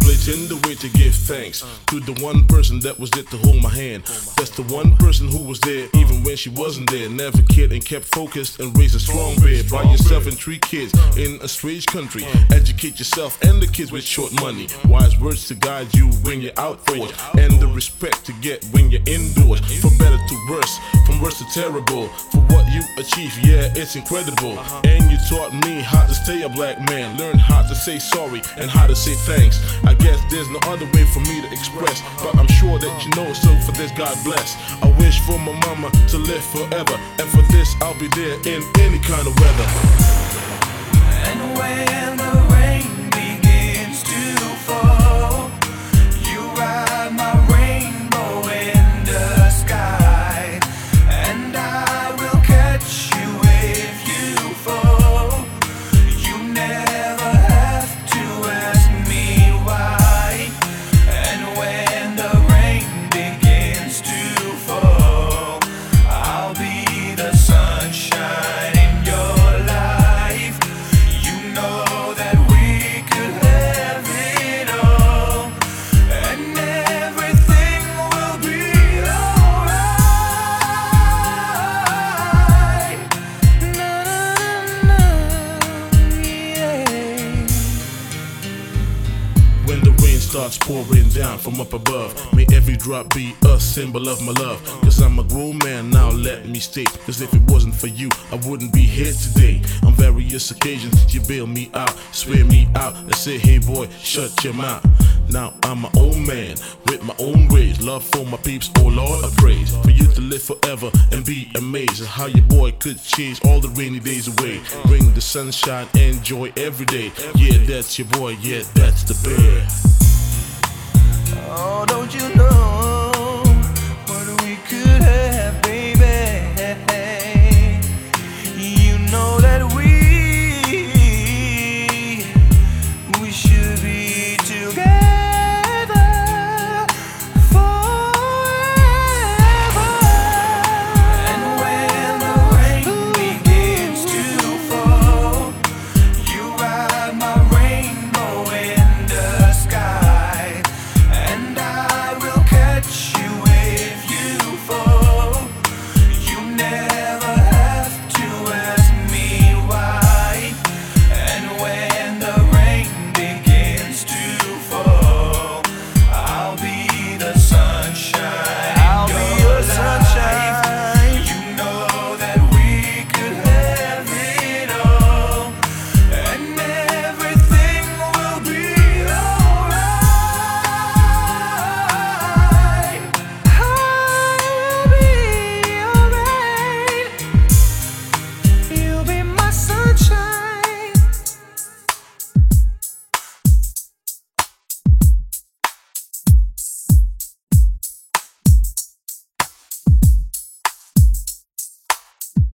privilege and the way to give thanks to the one person that was there to hold my hand. That's the one person who was there even when she wasn't there. Never cared and kept focused and raised a strong bear. By yourself and 3 kids in a strange country. Educate yourself and the kids with short money. Wise words to guide you when you're outdoors, and the respect to get when you're indoors. From better to worse, from worse to terrible. For what you achieve, yeah, it's incredible. And you taught me how to stay a black man. Learn how to say sorry and how to say thanks. I guess there's no other way for me to express, but I'm sure that you know, so for this God bless. I wish for my mama to live forever, and for this I'll be there in any kind of weather. And when the rain begins to fall, you ride my rainbow in the sky, and I will catch you if you fall. You never have to ask me why. And when the rain begins to fall, I'll be the sunshine in your life. You know that we could have it all, and everything will be alright. Na, na, yeah. When the rain starts pouring down from up above, may every drop be a symbol of my love. Cause I'm a grown man now, let me state. Cause if it wasn't for you, I wouldn't be here today. On various occasions, you bail me out, swear me out, and say, hey boy, shut your mouth. Now I'm my own man, with my own ways. Love for my peeps, oh Lord, I praise. For you to live forever and be amazed at how your boy could change all the rainy days away. Bring the sunshine and joy every day. Yeah, that's your boy, yeah, that's the bear.